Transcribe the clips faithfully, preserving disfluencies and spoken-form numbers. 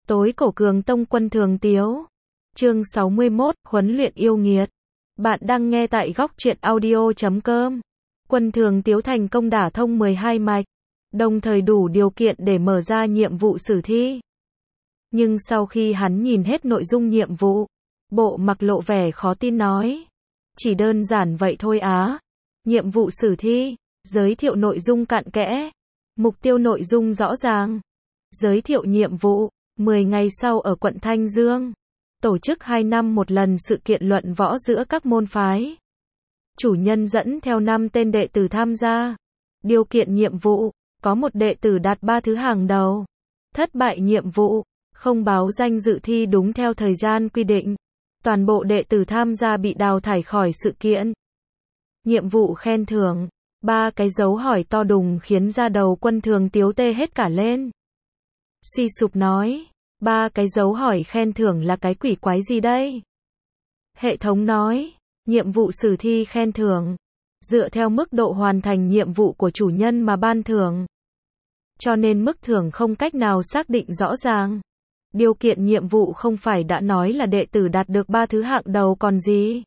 Tối cổ Cường Tông Quân Thường Tiếu. Chương sáu mươi mốt, Huấn luyện yêu nghiệt. Bạn đang nghe tại góc truyện audio chấm com. Quân Thường Tiếu thành công đả thông mười hai mạch, đồng thời đủ điều kiện để mở ra nhiệm vụ sử thi. Nhưng sau khi hắn nhìn hết nội dung nhiệm vụ, bộ mặc lộ vẻ khó tin nói. Chỉ đơn giản vậy thôi á. Nhiệm vụ sử thi, giới thiệu nội dung cặn kẽ, mục tiêu nội dung rõ ràng. Giới thiệu nhiệm vụ, mười ngày sau ở quận Thanh Dương, tổ chức hai năm một lần sự kiện luận võ giữa các môn phái. Chủ nhân dẫn theo năm tên đệ tử tham gia. Điều kiện nhiệm vụ, có một đệ tử đạt ba thứ hàng đầu. Thất bại nhiệm vụ, không báo danh dự thi đúng theo thời gian quy định. Toàn bộ đệ tử tham gia bị đào thải khỏi sự kiện. Nhiệm vụ khen thưởng, ba cái dấu hỏi to đùng khiến da đầu Quân Thường Tiếu tê hết cả lên. Suy sụp nói, ba cái dấu hỏi khen thưởng là cái quỷ quái gì đây? Hệ thống nói, nhiệm vụ sử thi khen thưởng, dựa theo mức độ hoàn thành nhiệm vụ của chủ nhân mà ban thưởng. Cho nên mức thưởng không cách nào xác định rõ ràng. Điều kiện nhiệm vụ không phải đã nói là đệ tử đạt được ba thứ hạng đầu còn gì?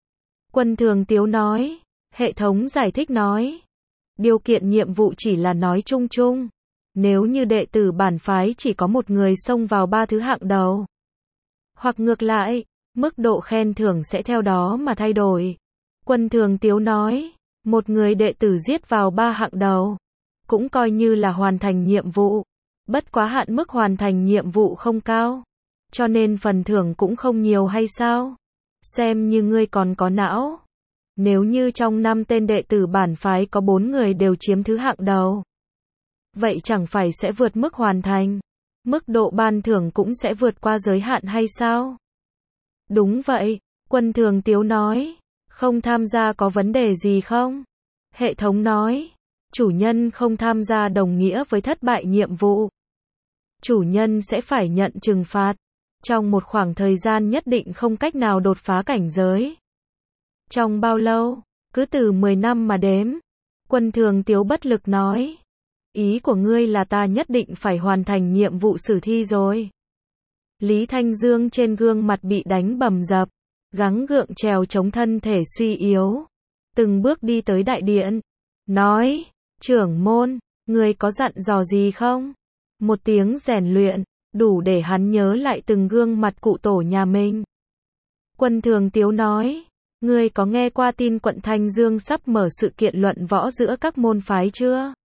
Quân Thường Tiếu nói, hệ thống giải thích nói, điều kiện nhiệm vụ chỉ là nói chung chung. Nếu như đệ tử bản phái chỉ có một người xông vào ba thứ hạng đầu, hoặc ngược lại, mức độ khen thưởng sẽ theo đó mà thay đổi. Quân Thường Tiếu nói, một người đệ tử giết vào ba hạng đầu, cũng coi như là hoàn thành nhiệm vụ. Bất quá hạn mức hoàn thành nhiệm vụ không cao, cho nên phần thưởng cũng không nhiều hay sao? Xem như ngươi còn có não. Nếu như trong năm tên đệ tử bản phái có bốn người đều chiếm thứ hạng đầu, vậy chẳng phải sẽ vượt mức hoàn thành, mức độ ban thưởng cũng sẽ vượt qua giới hạn hay sao? Đúng vậy, Quân Thường Tiếu nói, không tham gia có vấn đề gì không? Hệ thống nói, chủ nhân không tham gia đồng nghĩa với thất bại nhiệm vụ. Chủ nhân sẽ phải nhận trừng phạt, trong một khoảng thời gian nhất định không cách nào đột phá cảnh giới. Trong bao lâu? Cứ từ mười năm mà đếm. Quân Thường Tiếu bất lực nói. Ý của ngươi là ta nhất định phải hoàn thành nhiệm vụ sử thi rồi. Lý Thanh Dương trên gương mặt bị đánh bầm dập, gắng gượng trèo chống thân thể suy yếu, từng bước đi tới đại điện, nói, trưởng môn, ngươi có dặn dò gì không? Một tiếng rèn luyện, đủ để hắn nhớ lại từng gương mặt cụ tổ nhà mình. Quân Thường Tiếu nói, ngươi có nghe qua tin quận Thanh Dương sắp mở sự kiện luận võ giữa các môn phái chưa?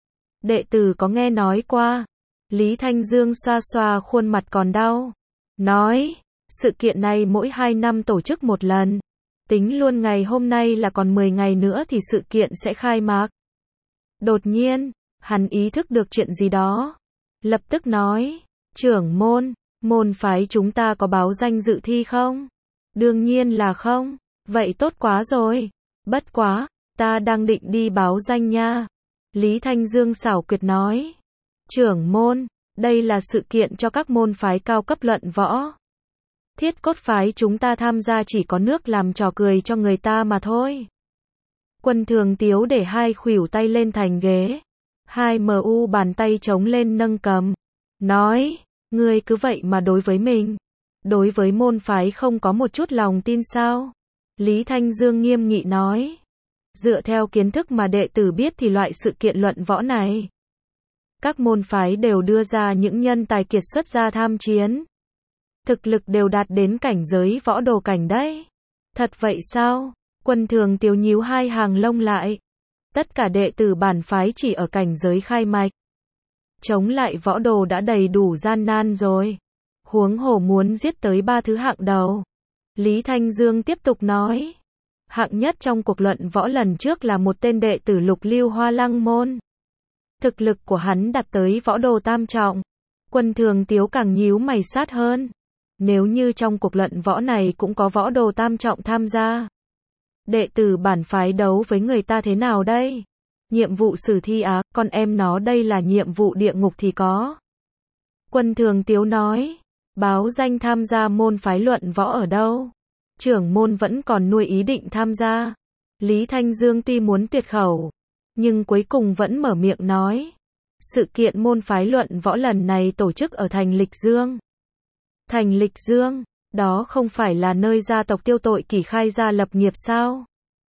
Đệ tử có nghe nói qua. Lý Thanh Dương xoa xoa khuôn mặt còn đau, nói, sự kiện này mỗi hai năm tổ chức một lần. Tính luôn ngày hôm nay là còn mười ngày nữa thì sự kiện sẽ khai mạc. Đột nhiên, hắn ý thức được chuyện gì đó. Lập tức nói, trưởng môn, môn phái chúng ta có báo danh dự thi không? Đương nhiên là không. Vậy tốt quá rồi. Bất quá, ta đang định đi báo danh nha. Lý Thanh Dương xảo quyệt nói. Trưởng môn, đây là sự kiện cho các môn phái cao cấp luận võ. Thiết Cốt phái chúng ta tham gia chỉ có nước làm trò cười cho người ta mà thôi. Quân Thường Tiếu để hai khuỷu tay lên thành ghế. Hai mu bàn tay trống lên nâng cầm. Nói, ngươi cứ vậy mà đối với mình. Đối với môn phái không có một chút lòng tin sao? Lý Thanh Dương nghiêm nghị nói. Dựa theo kiến thức mà đệ tử biết thì loại sự kiện luận võ này, các môn phái đều đưa ra những nhân tài kiệt xuất ra tham chiến. Thực lực đều đạt đến cảnh giới võ đồ cảnh đấy. Thật vậy sao? Quân Thường Tiếu nhíu hai hàng lông lại. Tất cả đệ tử bản phái chỉ ở cảnh giới khai mạch. Chống lại võ đồ đã đầy đủ gian nan rồi. Huống hồ muốn giết tới ba thứ hạng đầu. Lý Thanh Dương tiếp tục nói. Hạng nhất trong cuộc luận võ lần trước là một tên đệ tử Lục Lưu Hoa Lăng môn. Thực lực của hắn đạt tới võ đồ tam trọng. Quân Thường Tiếu càng nhíu mày sát hơn. Nếu như trong cuộc luận võ này cũng có võ đồ tam trọng tham gia, đệ tử bản phái đấu với người ta thế nào đây? Nhiệm vụ sử thi á, con em nó đây là nhiệm vụ địa ngục thì có. Quân Thường Tiếu nói, báo danh tham gia môn phái luận võ ở đâu? Trưởng môn vẫn còn nuôi ý định tham gia. Lý Thanh Dương tuy muốn tuyệt khẩu, nhưng cuối cùng vẫn mở miệng nói. Sự kiện môn phái luận võ lần này tổ chức ở thành Lịch Dương. Thành Lịch Dương, đó không phải là nơi gia tộc Tiêu Tội Kỷ khai gia lập nghiệp sao?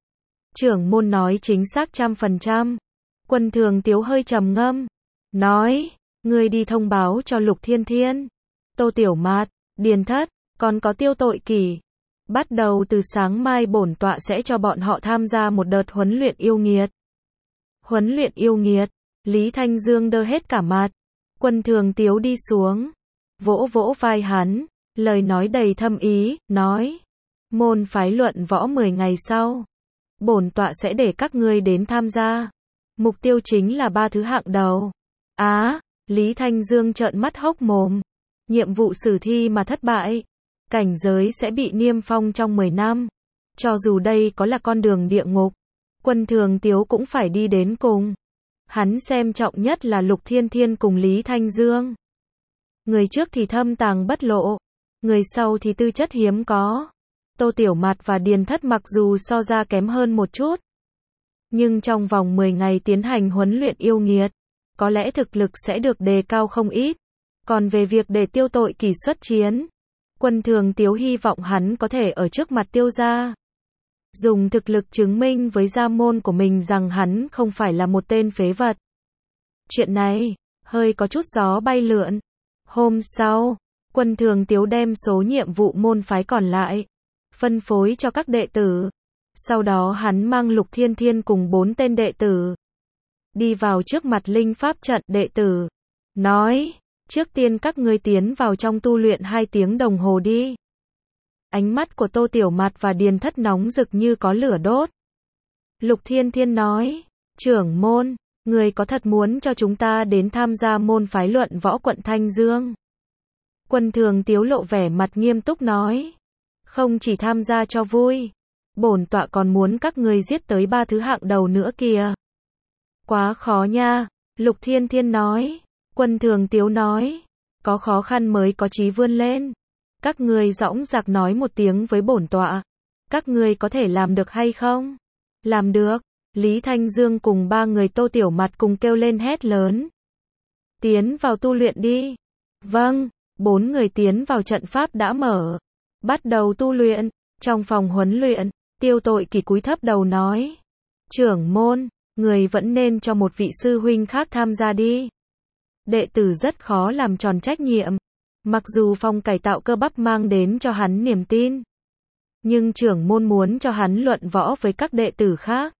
Trưởng môn nói chính xác trăm phần trăm. Quân Thường Tiếu hơi trầm ngâm, nói, ngươi đi thông báo cho Lục Thiên Thiên, Tô Tiểu Mạt, Điền Thất, còn có Tiêu Tội Kỷ. Bắt đầu từ sáng mai bổn tọa sẽ cho bọn họ tham gia một đợt huấn luyện yêu nghiệt. Huấn luyện yêu nghiệt, Lý Thanh Dương đơ hết cả mặt. Quân Thường Tiếu đi xuống, vỗ vỗ vai hắn, lời nói đầy thâm ý, nói, môn phái luận võ mười ngày sau, bổn tọa sẽ để các ngươi đến tham gia. Mục tiêu chính là ba thứ hạng đầu. Á, Lý Thanh Dương trợn mắt hốc mồm. Nhiệm vụ sử thi mà thất bại, cảnh giới sẽ bị niêm phong trong mười năm. Cho dù đây có là con đường địa ngục, Quân Thường Tiếu cũng phải đi đến cùng. Hắn xem trọng nhất là Lục Thiên Thiên cùng Lý Thanh Dương. Người trước thì thâm tàng bất lộ, người sau thì tư chất hiếm có. Tô Tiểu Mạt và Điền Thất mặc dù so ra kém hơn một chút, nhưng trong vòng mười ngày tiến hành huấn luyện yêu nghiệt, có lẽ thực lực sẽ được đề cao không ít. Còn về việc để Tiêu Tội Kỷ xuất chiến, Quân Thường Tiếu hy vọng hắn có thể ở trước mặt Tiêu gia, dùng thực lực chứng minh với gia môn của mình rằng hắn không phải là một tên phế vật. Chuyện này, hơi có chút gió bay lượn. Hôm sau, Quân Thường Tiếu đem số nhiệm vụ môn phái còn lại, phân phối cho các đệ tử. Sau đó hắn mang Lục Thiên Thiên cùng bốn tên đệ tử, đi vào trước mặt linh pháp trận đệ tử, nói, trước tiên các ngươi tiến vào trong tu luyện hai tiếng đồng hồ đi. Ánh mắt của Tô Tiểu Mạt và Điền Thất nóng rực như có lửa đốt. Lục Thiên Thiên nói, trưởng môn, người có thật muốn cho chúng ta đến tham gia môn phái luận võ quận Thanh Dương? Quân Thường Tiếu lộ vẻ mặt nghiêm túc nói, không chỉ tham gia cho vui, bổn tọa còn muốn các người giết tới ba thứ hạng đầu nữa kìa. Quá khó nha, Lục Thiên Thiên nói. Quân Thường Tiếu nói, có khó khăn mới có chí vươn lên. Các ngươi dõng dạc nói một tiếng với bổn tọa, các ngươi có thể làm được hay không? Làm được. Lý Thanh Dương cùng ba người Tô Tiểu Mạt cùng kêu lên hét lớn. Tiến vào tu luyện đi. Vâng, bốn người tiến vào trận pháp đã mở. Bắt đầu tu luyện. Trong phòng huấn luyện, Tiêu Tội Kỷ cúi thấp đầu nói, trưởng môn, người vẫn nên cho một vị sư huynh khác tham gia đi. Đệ tử rất khó làm tròn trách nhiệm. Mặc dù phòng cải tạo cơ bắp mang đến cho hắn niềm tin, nhưng trưởng môn muốn cho hắn luận võ với các đệ tử khác.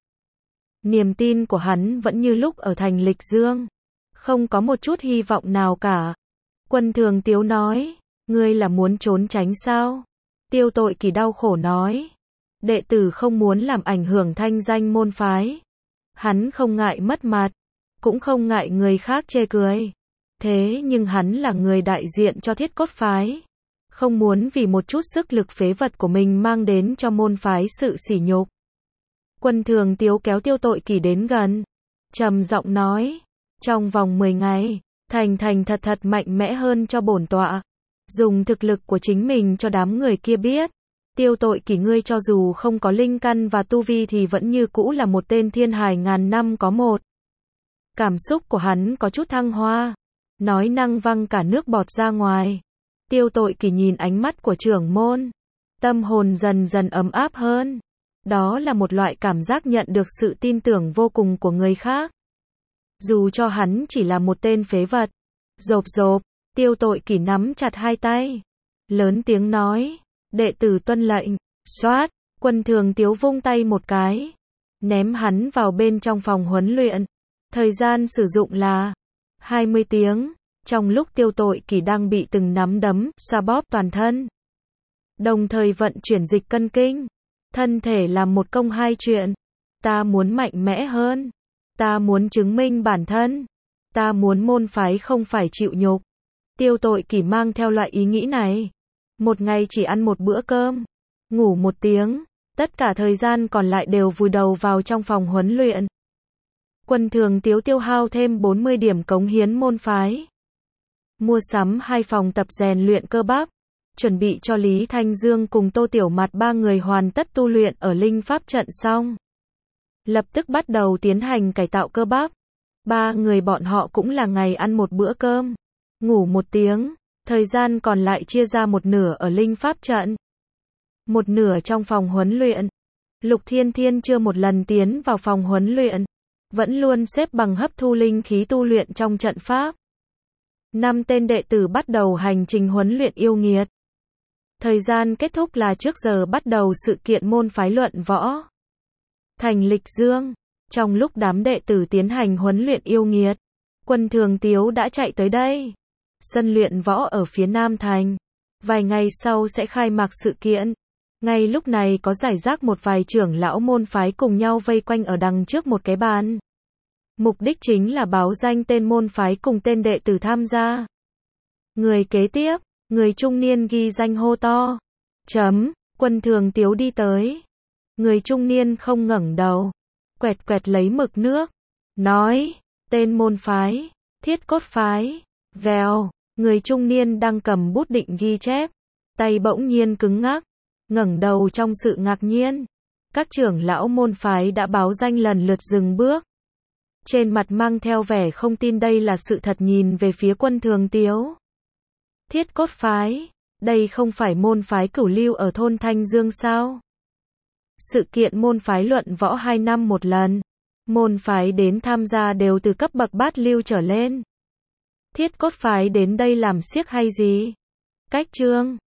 Niềm tin của hắn vẫn như lúc ở thành Lịch Dương, không có một chút hy vọng nào cả. Quân Thường Tiếu nói, ngươi là muốn trốn tránh sao? Tiêu Tội Kỷ đau khổ nói, đệ tử không muốn làm ảnh hưởng thanh danh môn phái. Hắn không ngại mất mặt, cũng không ngại người khác chê cười. Thế nhưng hắn là người đại diện cho Thiết Cốt phái, không muốn vì một chút sức lực phế vật của mình mang đến cho môn phái sự sỉ nhục. Quân Thường Tiếu kéo Tiêu Tội Kỷ đến gần, trầm giọng nói, trong vòng mười ngày, thành thành thật thật mạnh mẽ hơn cho bổn tọa, dùng thực lực của chính mình cho đám người kia biết. Tiêu Tội Kỷ ngươi cho dù không có linh căn và tu vi thì vẫn như cũ là một tên thiên hài ngàn năm có một. Cảm xúc của hắn có chút thăng hoa, nói năng văng cả nước bọt ra ngoài. Tiêu Tội Kỷ nhìn ánh mắt của trưởng môn, tâm hồn dần dần ấm áp hơn. Đó là một loại cảm giác nhận được sự tin tưởng vô cùng của người khác. Dù cho hắn chỉ là một tên phế vật. Rộp rộp, Tiêu Tội Kỷ nắm chặt hai tay, lớn tiếng nói, đệ tử tuân lệnh. Xoát, Quân Thường Tiếu vung tay một cái, ném hắn vào bên trong phòng huấn luyện. Thời gian sử dụng là hai mươi tiếng, trong lúc Tiêu Tội Kỷ đang bị từng nắm đấm xoa bóp toàn thân, đồng thời vận chuyển dịch cân kinh, thân thể làm một công hai chuyện. Ta muốn mạnh mẽ hơn, ta muốn chứng minh bản thân, ta muốn môn phái không phải chịu nhục. Tiêu Tội Kỷ mang theo loại ý nghĩ này, một ngày chỉ ăn một bữa cơm, ngủ một tiếng, tất cả thời gian còn lại đều vùi đầu vào trong phòng huấn luyện. Quân Thường Tiếu tiêu hao thêm bốn mươi điểm cống hiến môn phái, mua sắm hai phòng tập rèn luyện cơ bắp, chuẩn bị cho Lý Thanh Dương cùng Tô Tiểu Mạt ba người hoàn tất tu luyện ở linh pháp trận xong, lập tức bắt đầu tiến hành cải tạo cơ bắp. Ba người bọn họ cũng là ngày ăn một bữa cơm, ngủ một tiếng, Thời gian còn lại chia ra một nửa ở linh pháp trận, một nửa trong phòng huấn luyện. Lục Thiên Thiên chưa một lần tiến vào phòng huấn luyện, vẫn luôn xếp bằng hấp thu linh khí tu luyện trong trận pháp. Năm tên đệ tử bắt đầu hành trình huấn luyện yêu nghiệt. Thời gian kết thúc là trước giờ bắt đầu sự kiện môn phái luận võ. Thành Lịch Dương, trong lúc đám đệ tử tiến hành huấn luyện yêu nghiệt, Quân Thường Tiếu đã chạy tới đây. Sân luyện võ ở phía Nam Thành. Vài ngày sau sẽ khai mạc sự kiện. Ngay lúc này có rải rác một vài trưởng lão môn phái cùng nhau vây quanh ở đằng trước một cái bàn. Mục đích chính là báo danh tên môn phái cùng tên đệ tử tham gia. Người kế tiếp, người trung niên ghi danh hô to. Chấm, Quân Thường Tiếu đi tới. Người trung niên không ngẩng đầu, quẹt quẹt lấy mực nước, nói, tên môn phái, Thiết Cốt phái. Vèo, người trung niên đang cầm bút định ghi chép, tay bỗng nhiên cứng ngắc, ngẩng đầu trong sự ngạc nhiên. Các trưởng lão môn phái đã báo danh lần lượt dừng bước. Trên mặt mang theo vẻ không tin đây là sự thật nhìn về phía Quân Thường Tiếu. Thiết Cốt phái, đây không phải môn phái cửu lưu ở thôn Thanh Dương sao? Sự kiện môn phái luận võ hai năm một lần. Môn phái đến tham gia đều từ cấp bậc bát lưu trở lên. Thiết Cốt phái đến đây làm xiếc hay gì? Cách chương